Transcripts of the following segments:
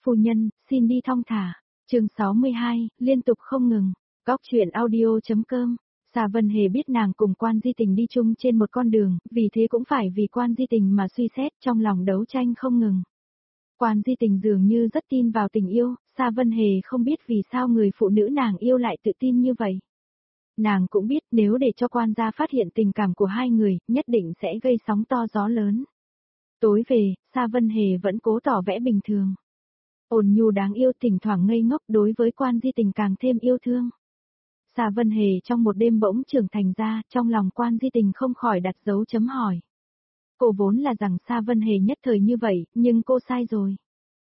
Phu nhân, xin đi thong thả. Chương 62, liên tục không ngừng. Góc truyện audio.com. Sa Vân Hề biết nàng cùng Quan Di Tình đi chung trên một con đường, vì thế cũng phải vì Quan Di Tình mà suy xét, trong lòng đấu tranh không ngừng. Quan Di Tình dường như rất tin vào tình yêu, Sa Vân Hề không biết vì sao người phụ nữ nàng yêu lại tự tin như vậy. Nàng cũng biết nếu để cho quan gia phát hiện tình cảm của hai người, nhất định sẽ gây sóng to gió lớn. Tối về, Sa Vân Hề vẫn cố tỏ vẻ bình thường. Ôn nhu đáng yêu, thỉnh thoảng ngây ngốc, đối với Quan Di Tình càng thêm yêu thương. Sa Vân Hề trong một đêm bỗng trưởng thành ra, trong lòng Quan Di Tình không khỏi đặt dấu chấm hỏi. Cô vốn là rằng Sa Vân Hề nhất thời như vậy, nhưng cô sai rồi.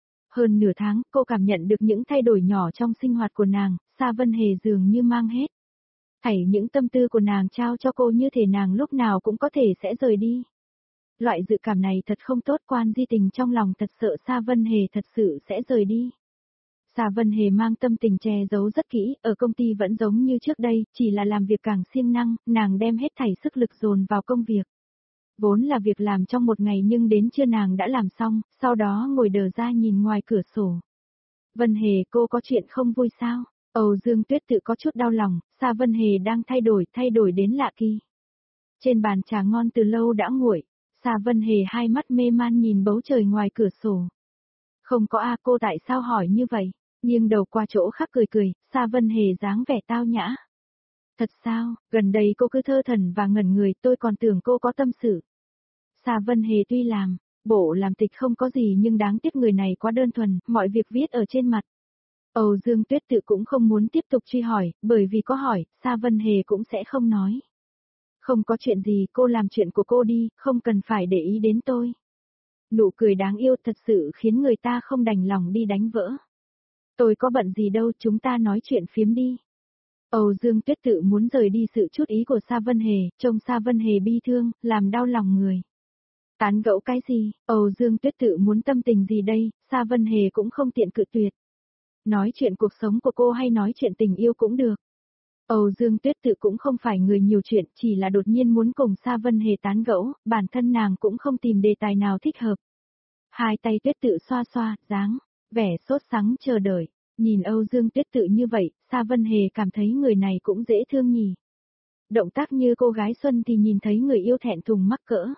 Hơn nửa tháng, cô cảm nhận được những thay đổi nhỏ trong sinh hoạt của nàng, Sa Vân Hề dường như mang hết. Thảy những tâm tư của nàng trao cho cô như thể nàng lúc nào cũng có thể sẽ rời đi. Loại dự cảm này thật không tốt, Quan Di Tình trong lòng thật sợ Sa Vân Hề thật sự sẽ rời đi. Sa Vân Hề mang tâm tình che giấu rất kỹ, ở công ty vẫn giống như trước đây, chỉ là làm việc càng siêng năng, nàng đem hết thảy sức lực dồn vào công việc. Vốn là việc làm trong một ngày nhưng đến trưa nàng đã làm xong, sau đó ngồi đờ ra nhìn ngoài cửa sổ. Vân Hề, cô có chuyện không vui sao? Âu Dương Tuyết tự có chút đau lòng, Sa Vân Hề đang thay đổi đến lạ kỳ. Trên bàn trà ngon từ lâu đã nguội, Sa Vân Hề hai mắt mê man nhìn bầu trời ngoài cửa sổ. Không có a, cô tại sao hỏi như vậy? Nghiêng đầu qua chỗ khác cười cười, Sa Vân Hề dáng vẻ tao nhã. Thật sao, gần đây cô cứ thơ thẩn và ngẩn người, tôi còn tưởng cô có tâm sự. Sa Vân Hề tuy bộ làm tịch không có gì nhưng đáng tiếc người này quá đơn thuần, mọi việc viết ở trên mặt. Âu Dương Tuyết tự cũng không muốn tiếp tục truy hỏi, bởi vì có hỏi, Sa Vân Hề cũng sẽ không nói. Không có chuyện gì, cô làm chuyện của cô đi, không cần phải để ý đến tôi. Nụ cười đáng yêu thật sự khiến người ta không đành lòng đi đánh vỡ. Tôi có bận gì đâu, chúng ta nói chuyện phiếm đi. Âu Dương Tuyết tự muốn rời đi sự chút ý của Sa Vân Hề, trông Sa Vân Hề bi thương, làm đau lòng người. Tán gẫu cái gì, Âu Dương Tuyết tự muốn tâm tình gì đây, Sa Vân Hề cũng không tiện cự tuyệt. Nói chuyện cuộc sống của cô hay nói chuyện tình yêu cũng được. Âu Dương Tuyết tự cũng không phải người nhiều chuyện, chỉ là đột nhiên muốn cùng Sa Vân Hề tán gẫu, bản thân nàng cũng không tìm đề tài nào thích hợp. Hai tay Tuyết tự xoa xoa, dáng vẻ sốt sắng chờ đợi, nhìn Âu Dương Tuyết tự như vậy, Sa Vân Hề cảm thấy người này cũng dễ thương nhỉ. Động tác như cô gái xuân thì nhìn thấy người yêu thẹn thùng mắc cỡ.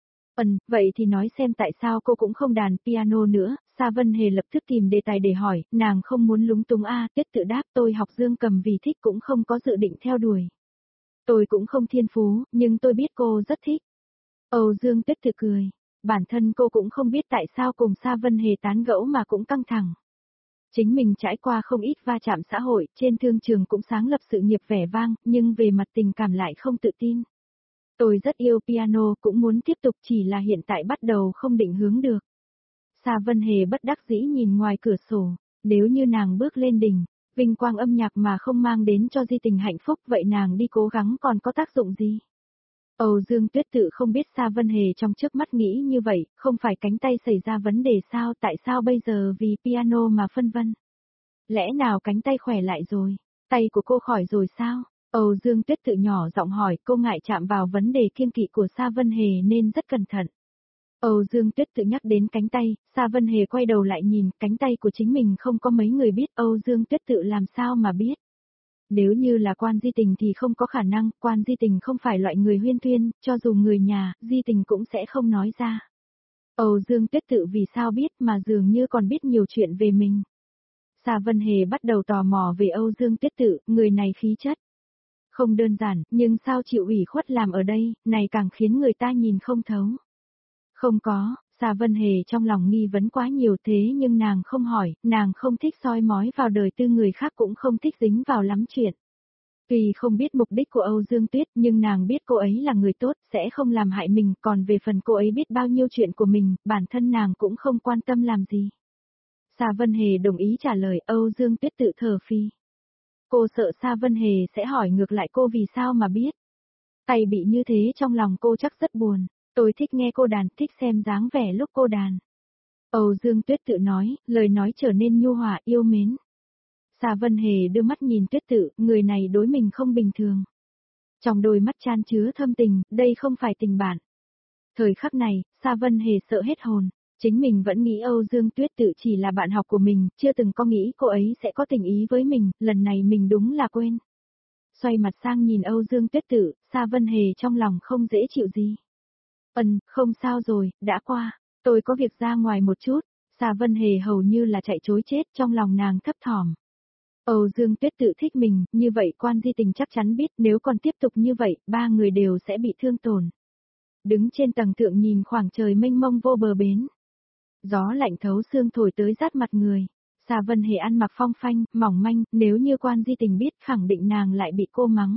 Vậy thì nói xem tại sao cô cũng không đàn piano nữa, Sa Vân Hề lập tức tìm đề tài để hỏi, nàng không muốn lúng túng Tuyết tự đáp tôi học dương cầm vì thích cũng không có dự định theo đuổi. Tôi cũng không thiên phú, nhưng tôi biết cô rất thích. Âu Dương Tuyết tự cười, bản thân cô cũng không biết tại sao cùng Sa Vân Hề tán gẫu mà cũng căng thẳng. Chính mình trải qua không ít va chạm xã hội, trên thương trường cũng sáng lập sự nghiệp vẻ vang, nhưng về mặt tình cảm lại không tự tin. Tôi rất yêu piano, cũng muốn tiếp tục chỉ là hiện tại bắt đầu không định hướng được. Sa Vân Hề bất đắc dĩ nhìn ngoài cửa sổ, nếu như nàng bước lên đỉnh, vinh quang âm nhạc mà không mang đến cho Di Tình hạnh phúc vậy nàng đi cố gắng còn có tác dụng gì? Âu Dương Tuyết tự không biết Sa Vân Hề trong trước mắt nghĩ như vậy, không phải cánh tay xảy ra vấn đề sao, tại sao bây giờ vì piano mà phân vân? Lẽ nào cánh tay khỏe lại rồi? Tay của cô khỏi rồi sao? Âu Dương Tuyết tự nhỏ giọng hỏi, cô ngại chạm vào vấn đề kiêng kỵ của Sa Vân Hề nên rất cẩn thận. Âu Dương Tuyết tự nhắc đến cánh tay, Sa Vân Hề quay đầu lại nhìn, cánh tay của chính mình không có mấy người biết, Âu Dương Tuyết tự làm sao mà biết. Nếu như là Quan Di Tình thì không có khả năng, Quan Di Tình không phải loại người huyên thuyên, cho dù người nhà, Di Tình cũng sẽ không nói ra. Âu Dương Tuyết tự vì sao biết mà dường như còn biết nhiều chuyện về mình. Sa Vân Hề bắt đầu tò mò về Âu Dương Tuyết tự, người này khí chất. Không đơn giản, nhưng sao chịu ủy khuất làm ở đây, này càng khiến người ta nhìn không thấu. Không có, Sa Vân Hề trong lòng nghi vấn quá nhiều thế nhưng nàng không hỏi, nàng không thích soi mói vào đời tư người khác cũng không thích dính vào lắm chuyện. Tuy không biết mục đích của Âu Dương Tuyết nhưng nàng biết cô ấy là người tốt, sẽ không làm hại mình, còn về phần cô ấy biết bao nhiêu chuyện của mình, bản thân nàng cũng không quan tâm làm gì. Sa Vân Hề đồng ý trả lời, Âu Dương Tuyết tự thở phì. Cô sợ Sa Vân Hề sẽ hỏi ngược lại cô vì sao mà biết. Tay bị như thế trong lòng cô chắc rất buồn. Tôi thích nghe cô đàn, thích xem dáng vẻ lúc cô đàn. Âu Dương Tuyết tự nói, lời nói trở nên nhu hòa yêu mến. Sa Vân Hề đưa mắt nhìn Tuyết tự, người này đối mình không bình thường. Trong đôi mắt chan chứa thâm tình, đây không phải tình bạn. Thời khắc này, Sa Vân Hề sợ hết hồn. Chính mình vẫn nghĩ Âu Dương Tuyết Tự chỉ là bạn học của mình, chưa từng có nghĩ cô ấy sẽ có tình ý với mình, lần này mình đúng là quên. Xoay mặt sang nhìn Âu Dương Tuyết Tự, Sa Vân Hề trong lòng không dễ chịu gì. Không sao rồi, đã qua, tôi có việc ra ngoài một chút, Sa Vân Hề hầu như là chạy trối chết trong lòng nàng thấp thỏm. Âu Dương Tuyết Tự thích mình, như vậy Quan Di Tình chắc chắn biết nếu còn tiếp tục như vậy, ba người đều sẽ bị thương tổn. Đứng trên tầng thượng nhìn khoảng trời mênh mông vô bờ bến. Gió lạnh thấu xương thổi tới rát mặt người. Sa Vân Hề ăn mặc phong phanh, mỏng manh, nếu như Quan Di Tình biết khẳng định nàng lại bị cô mắng.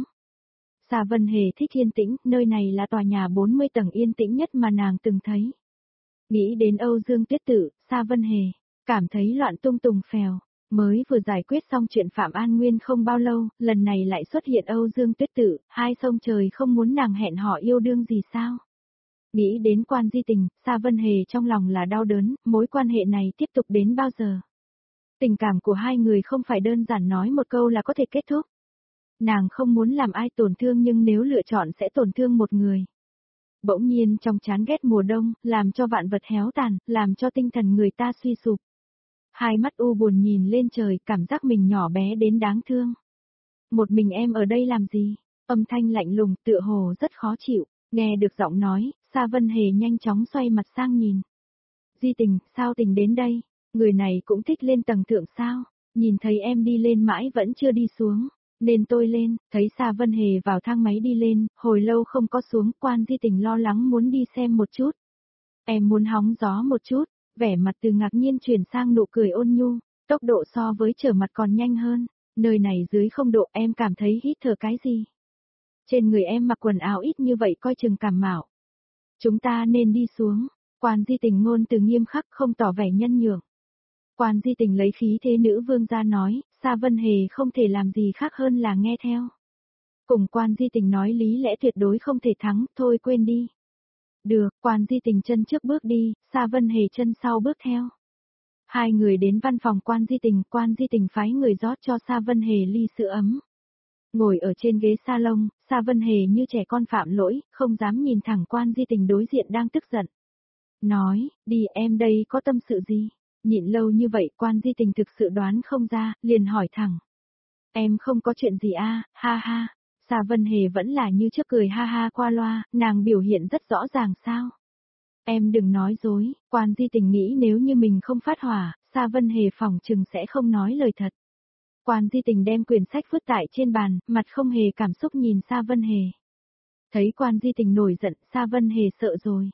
Sa Vân Hề thích yên tĩnh, nơi này là tòa nhà 40 tầng yên tĩnh nhất mà nàng từng thấy. Nghĩ đến Âu Dương Tuyết Tự, Sa Vân Hề, cảm thấy loạn tung tùng phèo. Mới vừa giải quyết xong chuyện Phạm An Nguyên không bao lâu, lần này lại xuất hiện Âu Dương Tuyết Tự, hai sông trời không muốn nàng hẹn hò yêu đương gì sao? Nghĩ đến Quan Di Tình, Sa Vân Hề trong lòng là đau đớn, mối quan hệ này tiếp tục đến bao giờ? Tình cảm của hai người không phải đơn giản nói một câu là có thể kết thúc. Nàng không muốn làm ai tổn thương nhưng nếu lựa chọn sẽ tổn thương một người. Bỗng nhiên trong chán ghét mùa đông, làm cho vạn vật héo tàn, làm cho tinh thần người ta suy sụp. Hai mắt u buồn nhìn lên trời, cảm giác mình nhỏ bé đến đáng thương. Một mình em ở đây làm gì? Âm thanh lạnh lùng, tựa hồ rất khó chịu. Nghe được giọng nói, Sa Vân Hề nhanh chóng xoay mặt sang nhìn. Di Tình, sao Tình đến đây? Người này cũng thích lên tầng thượng sao? Nhìn thấy em đi lên mãi vẫn chưa đi xuống. Nên tôi lên, thấy Sa Vân Hề vào thang máy đi lên, hồi lâu không có xuống, Quan Di Tình lo lắng muốn đi xem một chút. Em muốn hóng gió một chút, vẻ mặt từ ngạc nhiên chuyển sang nụ cười ôn nhu, tốc độ so với trở mặt còn nhanh hơn. Nơi này dưới 0 độ em cảm thấy hít thở cái gì? Trên người em mặc quần áo ít như vậy coi chừng cảm mạo. Chúng ta nên đi xuống. Quan Di Tình ngôn từ nghiêm khắc không tỏ vẻ nhân nhượng. Quan Di Tình lấy khí thế nữ vương ra nói, Sa Vân Hề không thể làm gì khác hơn là nghe theo. Cùng Quan Di Tình nói lý lẽ tuyệt đối không thể thắng, thôi quên đi. Được, Quan Di Tình chân trước bước đi, Sa Vân Hề chân sau bước theo. Hai người đến văn phòng Quan Di Tình phái người rót cho Sa Vân Hề ly sữa ấm. Ngồi ở trên ghế salon, Sa Vân Hề như trẻ con phạm lỗi, không dám nhìn thẳng Quan Di Tình đối diện đang tức giận. Nói, đi em đây có tâm sự gì? Nhịn lâu như vậy Quan Di Tình thực sự đoán không ra, liền hỏi thẳng. Em không có chuyện gì ha ha. Sa Vân Hề vẫn là như trước cười ha ha qua loa, nàng biểu hiện rất rõ ràng sao. Em đừng nói dối, Quan Di Tình nghĩ nếu như mình không phát hỏa, Sa Vân Hề phỏng chừng sẽ không nói lời thật. Quan Di Tình đem quyển sách vứt tại trên bàn, mặt không hề cảm xúc nhìn Sa Vân Hề. Thấy Quan Di Tình nổi giận, Sa Vân Hề sợ rồi.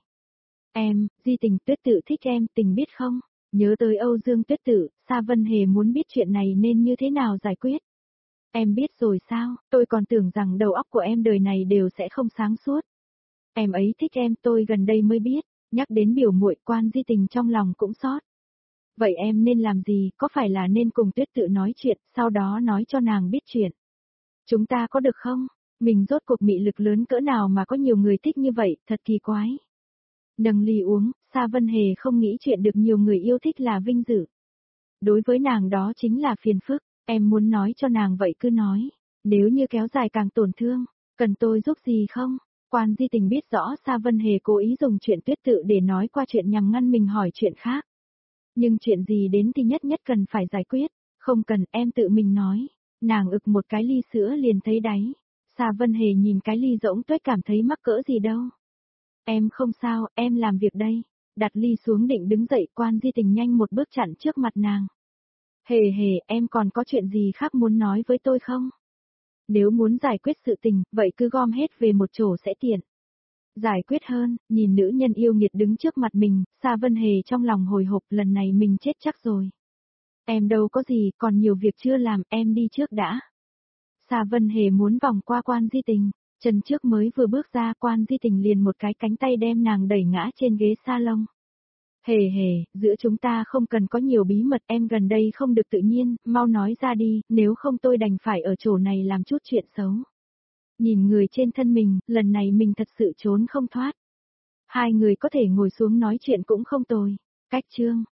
Em, Di Tình, Tuyết Tự thích em, Tình biết không? Nhớ tới Âu Dương Tuyết Tự, Sa Vân Hề muốn biết chuyện này nên như thế nào giải quyết. Em biết rồi sao, tôi còn tưởng rằng đầu óc của em đời này đều sẽ không sáng suốt. Em ấy thích em, tôi gần đây mới biết, nhắc đến biểu muội Quan Di Tình trong lòng cũng xót. Vậy em nên làm gì, có phải là nên cùng Tuyết Tự nói chuyện, sau đó nói cho nàng biết chuyện. Chúng ta có được không? Mình rốt cuộc mị lực lớn cỡ nào mà có nhiều người thích như vậy, thật kỳ quái. Nâng ly uống, Sa Vân Hề không nghĩ chuyện được nhiều người yêu thích là vinh dự. Đối với nàng đó chính là phiền phức, em muốn nói cho nàng vậy cứ nói. Nếu như kéo dài càng tổn thương, cần tôi giúp gì không? Quan Di Tình biết rõ Sa Vân Hề cố ý dùng chuyện Tuyết Tự để nói qua chuyện nhằm ngăn mình hỏi chuyện khác. Nhưng chuyện gì đến thì nhất nhất cần phải giải quyết, không cần em tự mình nói. Nàng ực một cái ly sữa liền thấy đáy. Sa Vân Hề nhìn cái ly rỗng tuếch cảm thấy mắc cỡ gì đâu. Em không sao, em làm việc đây. Đặt ly xuống định đứng dậy, Quan Di Tình nhanh một bước chặn trước mặt nàng. Hề hề, em còn có chuyện gì khác muốn nói với tôi không? Nếu muốn giải quyết sự tình, vậy cứ gom hết về một chỗ sẽ tiện. Giải quyết hơn, nhìn nữ nhân yêu nghiệt đứng trước mặt mình, Sa Vân Hề trong lòng hồi hộp lần này mình chết chắc rồi. Em đâu có gì, còn nhiều việc chưa làm, em đi trước đã. Sa Vân Hề muốn vòng qua Quan Di Tình, chân trước mới vừa bước ra Quan Di Tình liền một cái cánh tay đem nàng đẩy ngã trên ghế salon. Hề hề, giữa chúng ta không cần có nhiều bí mật em gần đây không được tự nhiên, mau nói ra đi, nếu không tôi đành phải ở chỗ này làm chút chuyện xấu. Nhìn người trên thân mình, lần này mình thật sự trốn không thoát. Hai người có thể ngồi xuống nói chuyện cũng không tồi. Cách chương.